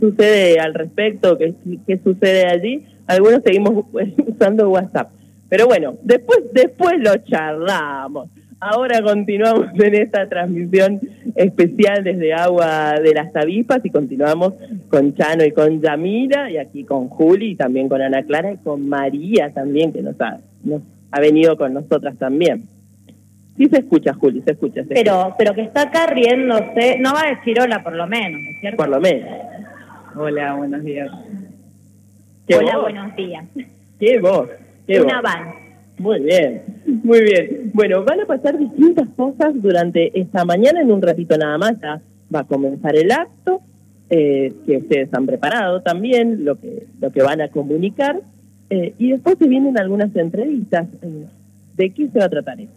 sucede al respecto, qué sucede allí. Algunos seguimos usando WhatsApp. Pero bueno, después lo charlamos. Ahora continuamos en esta transmisión especial desde Agua de las Avispas y continuamos con Chano y con Yamila y aquí con Juli y también con Ana Clara y con María también que nos ha venido con nosotras también. Sí se escucha, Juli, se escucha. Pero que está acá riéndose, no va a decir hola por lo menos, ¿no es cierto? Por lo menos. Hola, buenos días. Hola, buenos días. ¿Qué voz? Una van. Muy bien, muy bien. Bueno, van a pasar distintas cosas durante esta mañana, en un ratito nada más ya va a comenzar el acto, que ustedes han preparado también, lo que van a comunicar, y después se vienen algunas entrevistas. ¿De qué se va a tratar esto?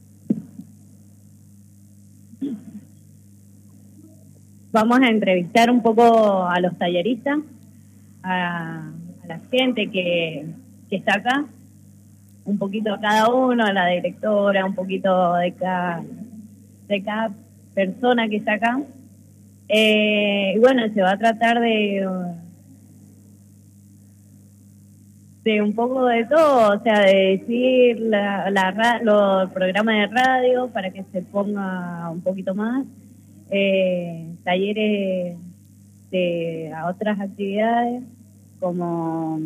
Vamos a entrevistar un poco a los talleristas, a la gente que está acá, un poquito a cada uno, a la directora, un poquito de cada persona que está acá. Y bueno, se va a tratar de un poco de todo, o sea, de decir los programas de radio para que se ponga un poquito más, talleres de a otras actividades como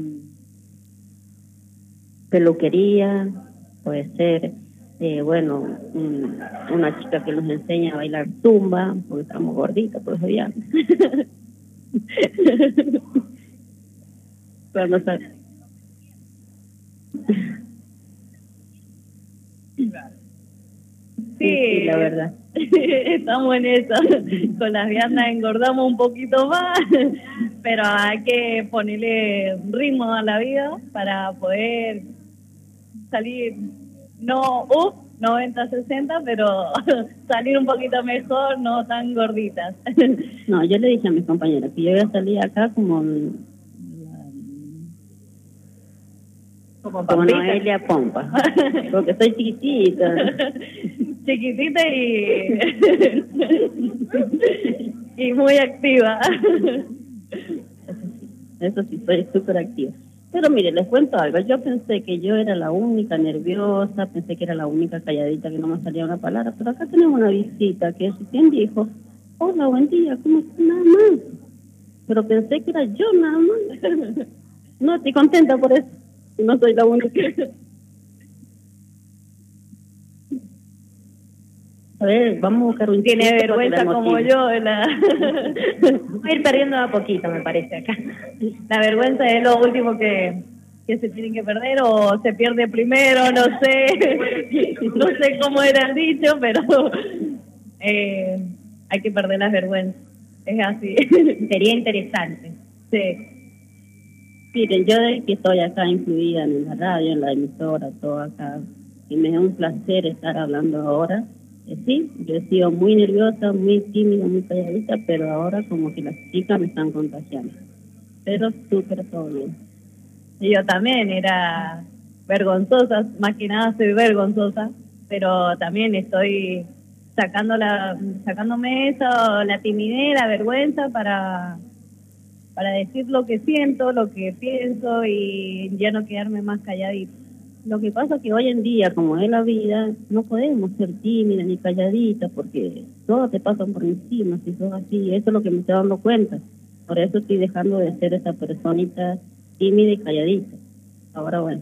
peluquería, puede ser, una chica que nos enseña a bailar zumba, porque estamos gorditas, por eso ya. Cuando sí, la verdad. Estamos en eso. Con las viandas engordamos un poquito más, pero hay que ponerle ritmo a la vida para poder salir, no 90-60, pero salir un poquito mejor, no tan gorditas. No, yo le dije a mis compañeros que yo iba a salir acá como Noelia Pompa, porque soy chiquitita. Chiquitita y muy activa. Eso sí, soy súper activa. Pero mire, les cuento algo. Yo pensé que yo era la única nerviosa, pensé que era la única calladita que no me salía una palabra, pero acá tenemos una visita que recién dijo, hola, buen día, ¿cómo estás? Nada más. Pero pensé que era yo nada más. No, estoy contenta por eso. No soy la única. A ver, vamos a buscar un... Tiene vergüenza como yo. Voy a ir perdiendo a poquito, me parece, acá. La vergüenza es lo último que se tiene que perder, o se pierde primero, no sé. No sé cómo era el dicho, pero hay que perder las vergüenzas. Es así. Sería interesante. Sí. Miren, yo de que estoy acá incluida en la radio, en la emisora, todo acá, y me da un placer estar hablando ahora. Sí, yo he sido muy nerviosa, muy tímida, muy calladita, pero ahora como que las chicas me están contagiando. Pero súper todo bien. Y yo también era vergonzosa, más que nada soy vergonzosa, pero también estoy sacándome eso, la timidez, la vergüenza para decir lo que siento, lo que pienso y ya no quedarme más calladita. Lo que pasa es que hoy en día, como es la vida, no podemos ser tímidas ni calladitas porque todos te pasan por encima, si sos así. Eso es lo que me estoy dando cuenta. Por eso estoy dejando de ser esa personita tímida y calladita. Ahora, bueno,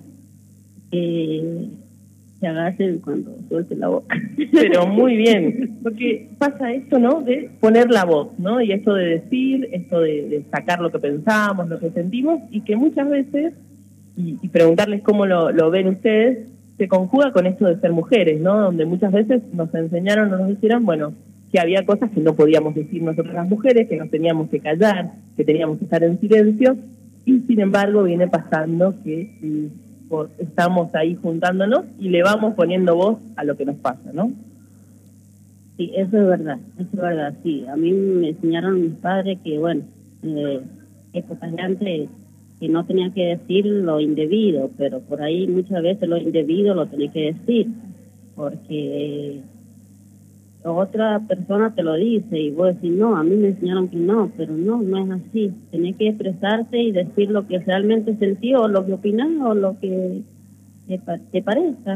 se agacen cuando suelte la boca. Pero muy bien, porque pasa esto, ¿no?, de poner la voz, ¿no?, y esto de decir, esto de sacar lo que pensamos, lo que sentimos, y que muchas veces, y preguntarles cómo lo ven ustedes, se conjuga con esto de ser mujeres, ¿no?, donde muchas veces nos enseñaron, nos dijeron, bueno, que había cosas que no podíamos decir nosotras las mujeres, que nos teníamos que callar, que teníamos que estar en silencio, y sin embargo viene pasando que estamos ahí juntándonos y le vamos poniendo voz a lo que nos pasa, ¿no? Sí, eso es verdad, sí. A mí me enseñaron mis padres que, bueno, épocas de antes, que no tenía que decir lo indebido, pero por ahí muchas veces lo indebido lo tenía que decir, porque otra persona te lo dice y vos decís, no, a mí me enseñaron que no, pero no es así. Tenés que expresarte y decir lo que realmente sentís o lo que opinás o lo que te parezca.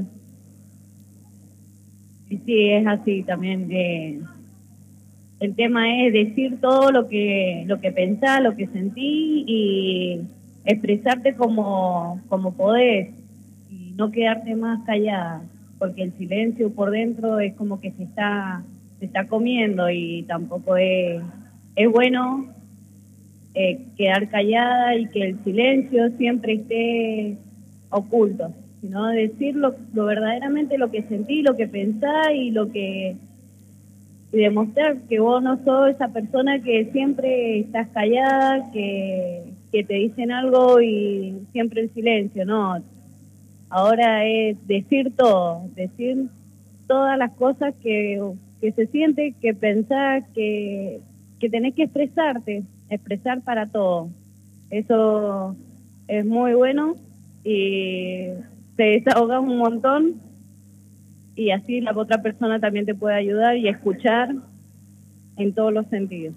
Y sí, es así también. El tema es decir todo lo que pensás, lo que sentís y expresarte como podés y no quedarte más callada, porque el silencio por dentro es como que se está comiendo y tampoco es bueno quedar callada y que el silencio siempre esté oculto, sino decir lo verdaderamente lo que sentí, lo que pensás y demostrar que vos no sos esa persona que siempre estás callada, que te dicen algo y siempre el silencio, no. Ahora es decir todo, decir todas las cosas que se siente, que pensás, que tenés que expresar para todo. Eso es muy bueno y te desahogas un montón y así la otra persona también te puede ayudar y escuchar en todos los sentidos.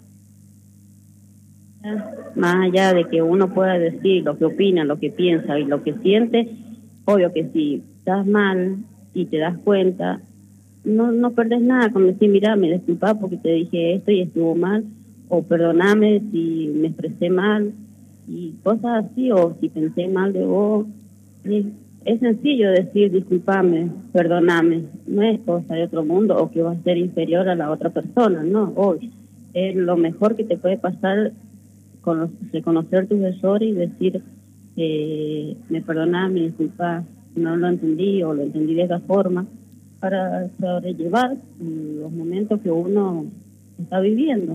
Más allá de que uno pueda decir lo que opina, lo que piensa y lo que siente, obvio que si estás mal y te das cuenta, no perdés nada con decir, mira, me disculpa porque te dije esto y estuvo mal, o perdoname si me expresé mal, y cosas así, o si pensé mal de vos. Es sencillo decir disculpame, perdoname, no es cosa de otro mundo o que vas a ser inferior a la otra persona, no, hoy es lo mejor que te puede pasar, reconocer tus errores y decir me perdonás, me disculpas, no lo entendí o lo entendí de esa forma, para sobrellevar los momentos que uno está viviendo.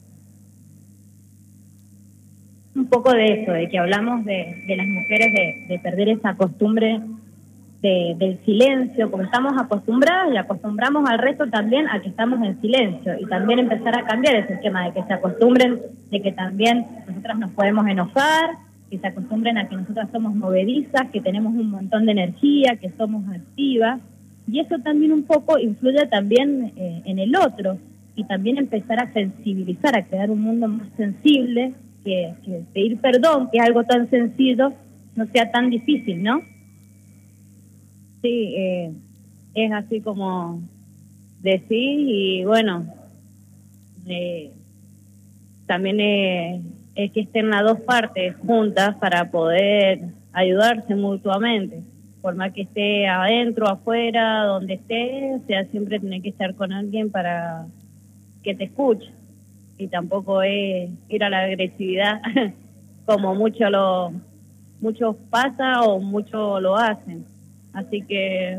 Un poco de eso, de que hablamos de las mujeres, de perder esa costumbre del silencio, como estamos acostumbradas y acostumbramos al resto también a que estamos en silencio y también empezar a cambiar ese esquema de que se acostumbren, de que también nosotras nos podemos enojar, que se acostumbren a que nosotras somos movedizas, que tenemos un montón de energía, que somos activas y eso también un poco influye también en el otro y también empezar a sensibilizar, a crear un mundo más sensible, que pedir perdón, que es algo tan sencillo, no sea tan difícil, ¿no? Sí, es así como decís y bueno, también es que estén las dos partes juntas para poder ayudarse mutuamente, por más que esté adentro, afuera, donde esté, o sea, siempre tiene que estar con alguien para que te escuche y tampoco es ir a la agresividad como muchos pasa o muchos lo hacen. Así que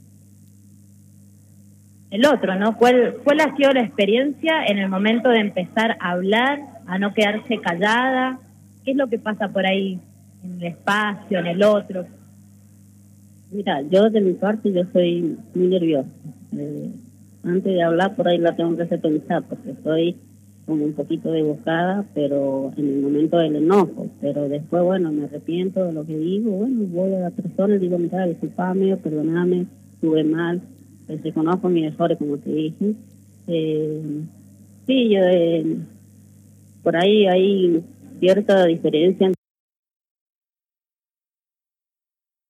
el otro, ¿no? ¿Cuál ha sido la experiencia en el momento de empezar a hablar, a no quedarse callada? ¿Qué es lo que pasa por ahí en el espacio, en el otro? Mira, yo de mi parte yo soy muy nerviosa. Antes de hablar por ahí la tengo que hacer pensar porque estoy como un poquito desbocada, pero en el momento del enojo, pero después, bueno, me arrepiento de lo que digo, bueno, voy a la persona y digo, mira, disculpame, perdóname, estuve mal, reconozco mis errores, como te dije. Sí, yo, por ahí hay cierta diferencia